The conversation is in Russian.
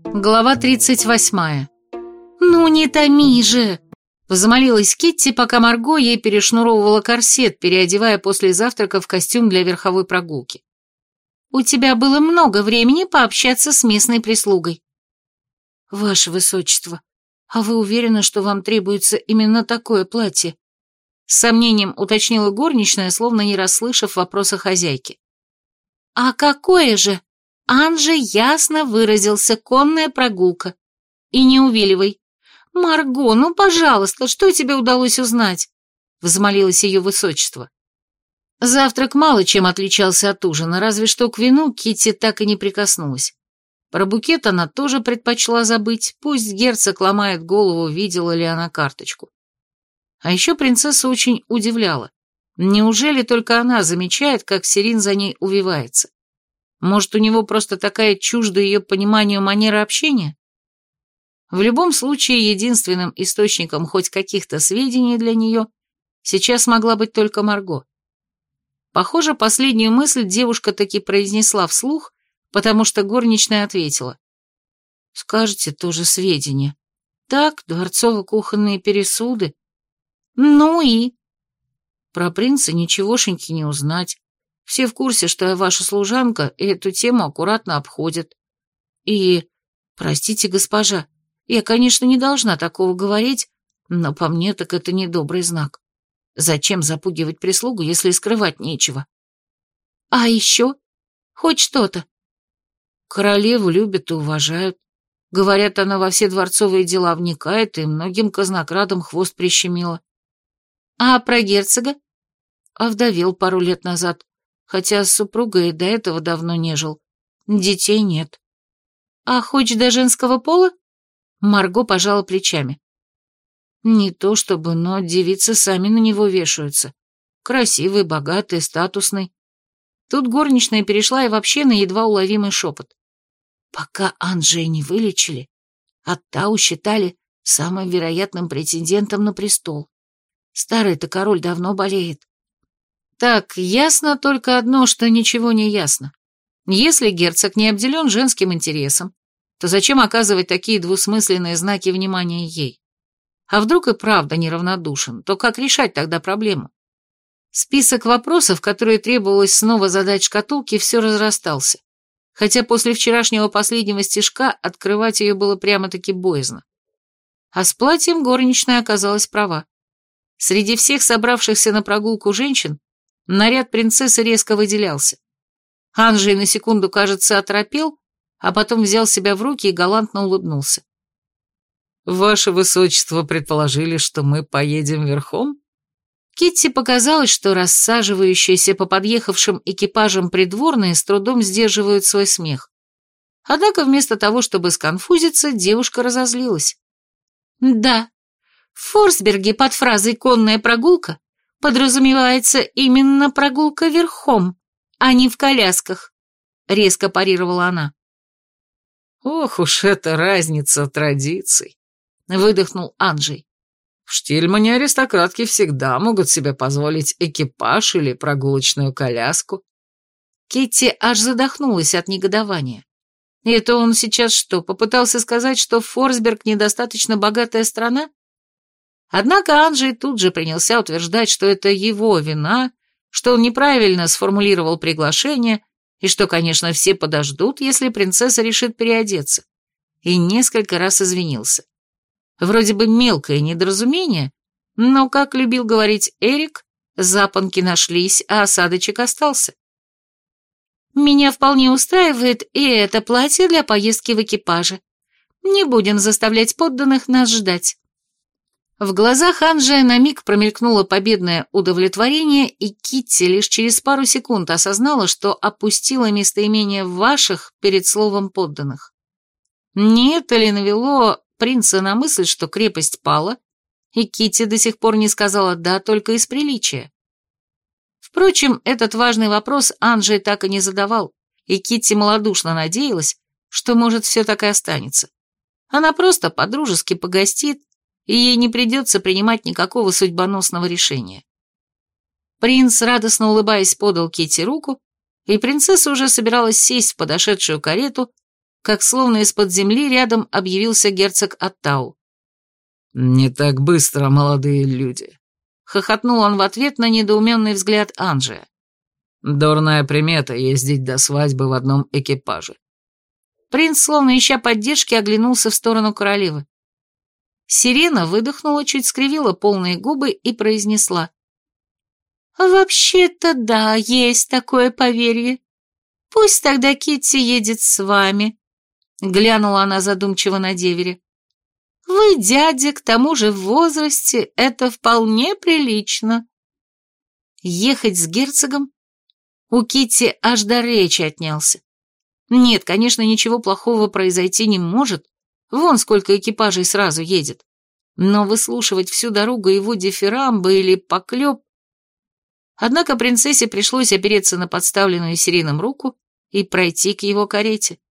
Глава 38. «Ну не томи же!» — взмолилась Китти, пока Марго ей перешнуровывала корсет, переодевая после завтрака в костюм для верховой прогулки. «У тебя было много времени пообщаться с местной прислугой». «Ваше Высочество, а вы уверены, что вам требуется именно такое платье?» С сомнением уточнила горничная, словно не расслышав вопроса хозяйки. «А какое же? Анже ясно выразился: конная прогулка. И не увиливай. Марго, ну, пожалуйста, что тебе удалось узнать?» Взмолилось ее Высочество. Завтрак мало чем отличался от ужина, разве что к вину Китти так и не прикоснулась. Про букет она тоже предпочла забыть, пусть герцог ломает голову, видела ли она карточку. А еще принцесса очень удивляла. Неужели только она замечает, как Сирин за ней увивается? Может, у него просто такая чуждая ее пониманию манера общения? В любом случае, единственным источником хоть каких-то сведений для нее сейчас могла быть только Марго. Похоже, последнюю мысль девушка таки произнесла вслух, потому что горничная ответила. «Скажете тоже сведения. Так, дворцово-кухонные пересуды. Ну и?» «Про принца ничегошеньки не узнать. Все в курсе, что я ваша служанка, и эту тему аккуратно обходят. И, простите, госпожа, я, конечно, не должна такого говорить, но по мне так это недобрый знак. Зачем запугивать прислугу, если скрывать нечего?» «А еще? Хоть что-то?» «Королеву любят и уважают. Говорят, она во все дворцовые дела вникает, и многим казнокрадам хвост прищемила». «А про герцога?» «Овдовел пару лет назад, хотя с супругой до этого давно не жил. Детей нет». «А хоть до женского пола?» Марго пожала плечами. «Не то чтобы, но девицы сами на него вешаются. Красивый, богатый, статусный». Тут горничная перешла и вообще на едва уловимый шепот. «Пока Анжея не вылечили, Аттау считали самым вероятным претендентом на престол. Старый-то король давно болеет». Так, ясно только одно, что ничего не ясно. Если герцог не обделен женским интересом, то зачем оказывать такие двусмысленные знаки внимания ей? А вдруг и правда неравнодушен, то как решать тогда проблему? Список вопросов, которые требовалось снова задать шкатулке, все разрастался, хотя после вчерашнего последнего стишка открывать ее было прямо-таки боязно. А с платьем горничная оказалась права. Среди всех собравшихся на прогулку женщин наряд принцессы резко выделялся. Анжей на секунду, кажется, оторопел, а потом взял себя в руки и галантно улыбнулся. «Ваше Высочество предположили, что мы поедем верхом?» Китти показалось, что рассаживающиеся по подъехавшим экипажам придворные с трудом сдерживают свой смех. Однако вместо того, чтобы сконфузиться, девушка разозлилась. «Да, в Форсберге под фразой «конная прогулка» подразумевается именно прогулка верхом, а не в колясках», — резко парировала она. «Ох уж эта разница традиций», — выдохнул Анжей. «В Штильмане аристократки всегда могут себе позволить экипаж или прогулочную коляску». Китти аж задохнулась от негодования. Это он сейчас что, попытался сказать, что Форсберг недостаточно богатая страна? Однако Анжей тут же принялся утверждать, что это его вина, что он неправильно сформулировал приглашение, и что, конечно, все подождут, если принцесса решит переодеться. И несколько раз извинился. Вроде бы мелкое недоразумение, но, как любил говорить Эрик, запонки нашлись, а осадочек остался. «Меня вполне устраивает и это платье для поездки в экипаже. Не будем заставлять подданных нас ждать». В глазах Анжея на миг промелькнуло победное удовлетворение, и Китти лишь через пару секунд осознала, что опустила местоимение «ваших» перед словом «подданных». Не это ли навело принца на мысль, что крепость пала, и Китти до сих пор не сказала «да» только из приличия? Впрочем, этот важный вопрос Анжей так и не задавал, и Китти малодушно надеялась, что, может, все так и останется. Она просто по-дружески погостит, и ей не придется принимать никакого судьбоносного решения. Принц, радостно улыбаясь, подал Китти руку, и принцесса уже собиралась сесть в подошедшую карету, как словно из-под земли рядом объявился герцог Аттау. «Не так быстро, молодые люди», — хохотнул он в ответ на недоуменный взгляд Анджия. «Дурная примета ездить до свадьбы в одном экипаже». Принц, словно ища поддержки, оглянулся в сторону королевы. Сирена выдохнула, чуть скривила полные губы и произнесла. «Вообще-то да, есть такое поверье. Пусть тогда Китти едет с вами», — глянула она задумчиво на деверя. «Вы, дядя, к тому же в возрасте, это вполне прилично». Ехать с герцогом? У Китти аж до речи отнялся. Нет, конечно, ничего плохого произойти не может, вон сколько экипажей сразу едет. Но выслушивать всю дорогу его дифирамбы или поклеп... Однако принцессе пришлось опереться на подставленную Сиреном руку и пройти к его карете.